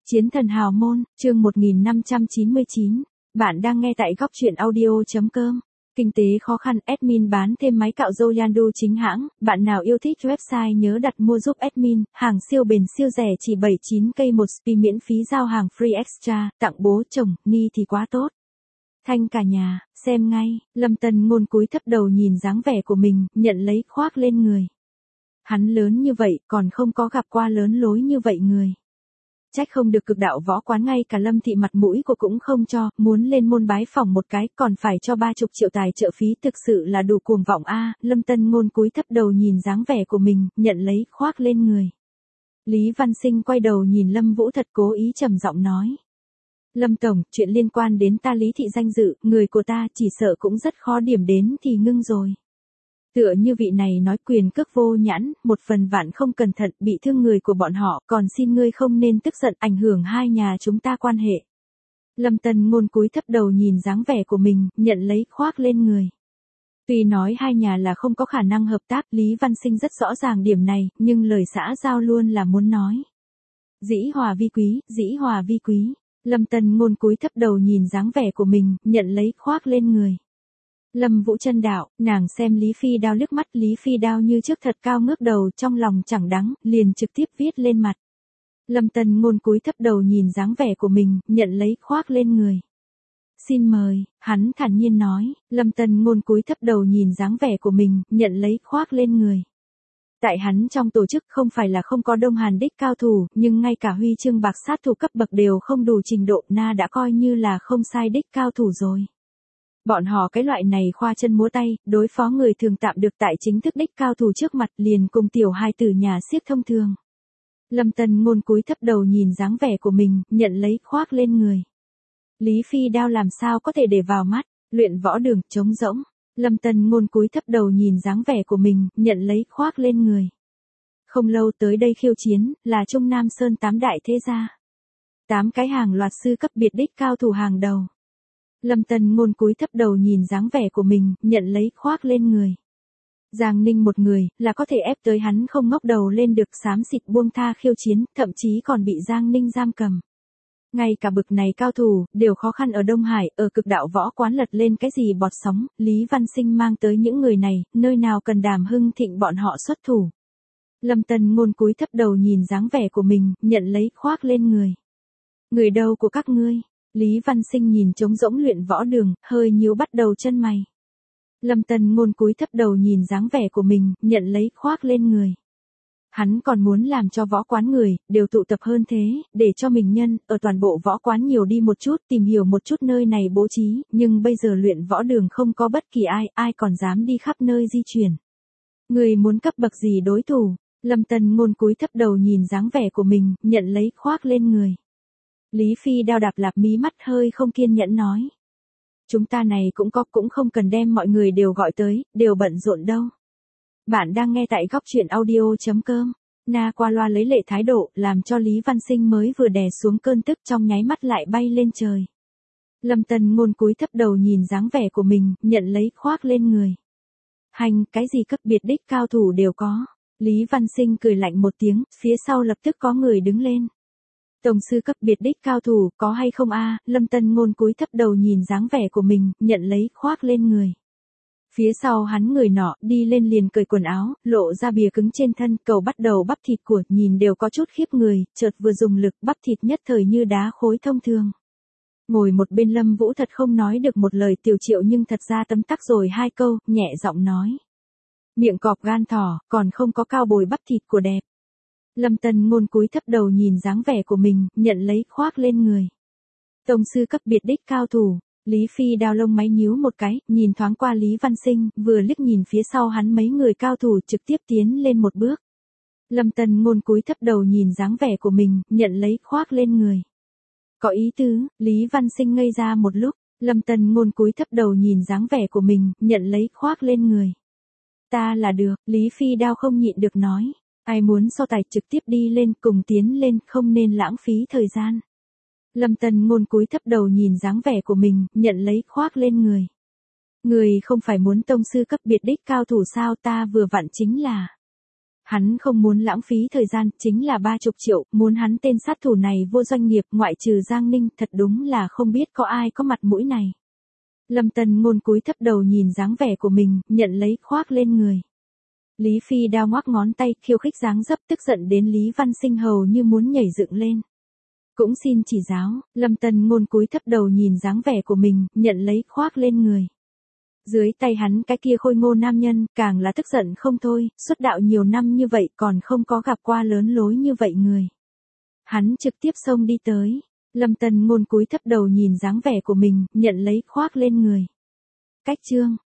Chiến thần hào môn, chương 1599. Bạn đang nghe tại góc truyện audio.com. Kinh tế khó khăn, admin bán thêm máy cạo râu Yandu chính hãng. Bạn nào yêu thích website nhớ đặt mua giúp admin. Hàng siêu bền siêu rẻ chỉ 79k một spi miễn phí giao hàng free extra. Tặng bố chồng, ni thì quá tốt. Thanh cả nhà, xem ngay. Lâm Tân Ngôn cúi thấp đầu nhìn dáng vẻ của mình, nhận lấy khoác lên người. Hắn lớn như vậy, còn không có gặp qua lớn lối như vậy người. Trách không được Cực Đạo Võ Quán ngay cả Lâm thị mặt mũi của cũng không cho, muốn lên môn bái phỏng một cái, còn phải cho 30 triệu tài trợ phí, thực sự là đủ cuồng vọng a. Lâm Tân Ngôn cúi thấp đầu nhìn dáng vẻ của mình, nhận lấy khoác lên người. Lý Văn Sinh quay đầu nhìn Lâm Vũ thật cố ý trầm giọng nói: Lâm tổng, chuyện liên quan đến ta Lý thị danh dự, người của ta chỉ sợ cũng rất khó điểm đến thì ngưng rồi. Tựa như vị này nói quyền cước vô nhãn, một phần vạn không cẩn thận bị thương người của bọn họ, còn xin ngươi không nên tức giận ảnh hưởng hai nhà chúng ta quan hệ. Lâm Tân Ngôn cúi thấp đầu nhìn dáng vẻ của mình, nhận lấy khoác lên người. Tuy nói hai nhà là không có khả năng hợp tác, Lý Văn Sinh rất rõ ràng điểm này, nhưng lời xã giao luôn là muốn nói. Dĩ hòa vi quý, dĩ hòa vi quý. Lâm Tân Ngôn cúi thấp đầu nhìn dáng vẻ của mình, nhận lấy khoác lên người. Lâm Vũ Chân đạo, nàng xem Lý Phi Đao liếc mắt, Lý Phi Đao như trước thật cao ngước đầu, trong lòng chẳng đắng, liền trực tiếp viết lên mặt. Lâm Tân Ngôn cúi thấp đầu nhìn dáng vẻ của mình, nhận lấy khoác lên người. Xin mời, hắn thản nhiên nói. Lâm Tân Ngôn cúi thấp đầu nhìn dáng vẻ của mình, nhận lấy khoác lên người. Tại hắn trong tổ chức không phải là không có Đông Hàn đích cao thủ, nhưng ngay cả huy chương bạc sát thủ cấp bậc đều không đủ trình độ, na đã coi như là không sai đích cao thủ rồi. Bọn họ cái loại này khoa chân múa tay, đối phó người thường tạm được tại chính thức đích cao thủ trước mặt liền cùng tiểu hai tử nhà xiếc thông thường. Lâm Tân Ngôn cúi thấp đầu nhìn dáng vẻ của mình, nhận lấy khoác lên người. Lý Phi Đao làm sao có thể để vào mắt, luyện võ đường, trống rỗng. Lâm Tân Ngôn cúi thấp đầu nhìn dáng vẻ của mình, nhận lấy khoác lên người. Không lâu tới đây khiêu chiến, là Trung Nam Sơn 8 đại thế gia. 8 cái hàng loạt sư cấp biệt đích cao thủ hàng đầu. Lâm Tân Ngôn cúi thấp đầu nhìn dáng vẻ của mình, nhận lấy khoác lên người. Giang Ninh một người, là có thể ép tới hắn không ngóc đầu lên được, xám xịt buông tha khiêu chiến, thậm chí còn bị Giang Ninh giam cầm. Ngay cả bực này cao thủ, đều khó khăn ở Đông Hải, ở Cực Đạo Võ Quán lật lên cái gì bọt sóng, Lý Văn Sinh mang tới những người này, nơi nào cần Đàm Hưng Thịnh bọn họ xuất thủ. Lâm Tân Ngôn cúi thấp đầu nhìn dáng vẻ của mình, nhận lấy khoác lên người. Người đâu của các ngươi? Lý Văn Sinh nhìn trống rỗng luyện võ đường, hơi nhíu bắt đầu chân mày. Lâm Tân Ngôn cúi thấp đầu nhìn dáng vẻ của mình, nhận lấy khoác lên người. Hắn còn muốn làm cho võ quán người, đều tụ tập hơn thế, để cho mình nhân, ở toàn bộ võ quán nhiều đi một chút, tìm hiểu một chút nơi này bố trí, nhưng bây giờ luyện võ đường không có bất kỳ ai còn dám đi khắp nơi di chuyển. Người muốn cấp bậc gì đối thủ? Lâm Tân Ngôn cúi thấp đầu nhìn dáng vẻ của mình, nhận lấy khoác lên người. Lý Phi Đao đạp lạp mí mắt hơi không kiên nhẫn nói. Chúng ta này cũng không cần đem mọi người đều gọi tới, đều bận rộn đâu. Bạn đang nghe tại góc truyện audio.com. Na qua loa lấy lệ thái độ, làm cho Lý Văn Sinh mới vừa đè xuống cơn tức trong nháy mắt lại bay lên trời. Lâm Tân Ngôn cúi thấp đầu nhìn dáng vẻ của mình, nhận lấy khoác lên người. Hành, cái gì cấp biệt đích cao thủ đều có. Lý Văn Sinh cười lạnh một tiếng, phía sau lập tức có người đứng lên. Tổng sư cấp biệt đích cao thủ, có hay không a? Lâm Tân Ngôn cúi thấp đầu nhìn dáng vẻ của mình, nhận lấy khoác lên người. Phía sau hắn người nọ, đi lên liền cởi quần áo, lộ ra bìa cứng trên thân, cầu bắt đầu bắp thịt của, nhìn đều có chút khiếp người, chợt vừa dùng lực bắp thịt nhất thời như đá khối thông thường. Ngồi một bên Lâm Vũ thật không nói được một lời Tiểu Triệu nhưng thật ra tấm tắc rồi hai câu, nhẹ giọng nói. Miệng cọp gan thỏ, còn không có cao bồi bắp thịt của đẹp. Lâm Tân Ngôn cúi thấp đầu nhìn dáng vẻ của mình, nhận lấy khoác lên người. Tông sư cấp biệt đích cao thủ, Lý Phi Đao lông máy nhíu một cái, nhìn thoáng qua Lý Văn Sinh, vừa liếc nhìn phía sau hắn mấy người cao thủ trực tiếp tiến lên một bước. Lâm Tân Ngôn cúi thấp đầu nhìn dáng vẻ của mình, nhận lấy khoác lên người. Có ý tứ, Lý Văn Sinh ngây ra một lúc, Lâm Tân Ngôn cúi thấp đầu nhìn dáng vẻ của mình, nhận lấy khoác lên người. Ta là được, Lý Phi Đao không nhịn được nói. Ai muốn so tài trực tiếp đi lên cùng tiến lên, không nên lãng phí thời gian. Lâm Tân Ngôn cúi thấp đầu nhìn dáng vẻ của mình, nhận lấy khoác lên người. Người không phải muốn tông sư cấp biệt đích cao thủ sao, ta vừa vặn chính là. Hắn không muốn lãng phí thời gian, chính là 30 triệu, muốn hắn tên sát thủ này vô doanh nghiệp, ngoại trừ Giang Ninh, thật đúng là không biết có ai có mặt mũi này. Lâm Tân Ngôn cúi thấp đầu nhìn dáng vẻ của mình, nhận lấy khoác lên người. Lý Phi Đao ngoắc ngón tay, khiêu khích dáng dấp, tức giận đến Lý Văn Sinh hầu như muốn nhảy dựng lên. Cũng xin chỉ giáo, Lâm Tân Ngôn cúi thấp đầu nhìn dáng vẻ của mình, nhận lấy khoác lên người. Dưới tay hắn cái kia khôi ngô nam nhân, càng là tức giận không thôi, xuất đạo nhiều năm như vậy còn không có gặp qua lớn lối như vậy người. Hắn trực tiếp xông đi tới. Lâm Tân Ngôn cúi thấp đầu nhìn dáng vẻ của mình, nhận lấy khoác lên người. Cách chương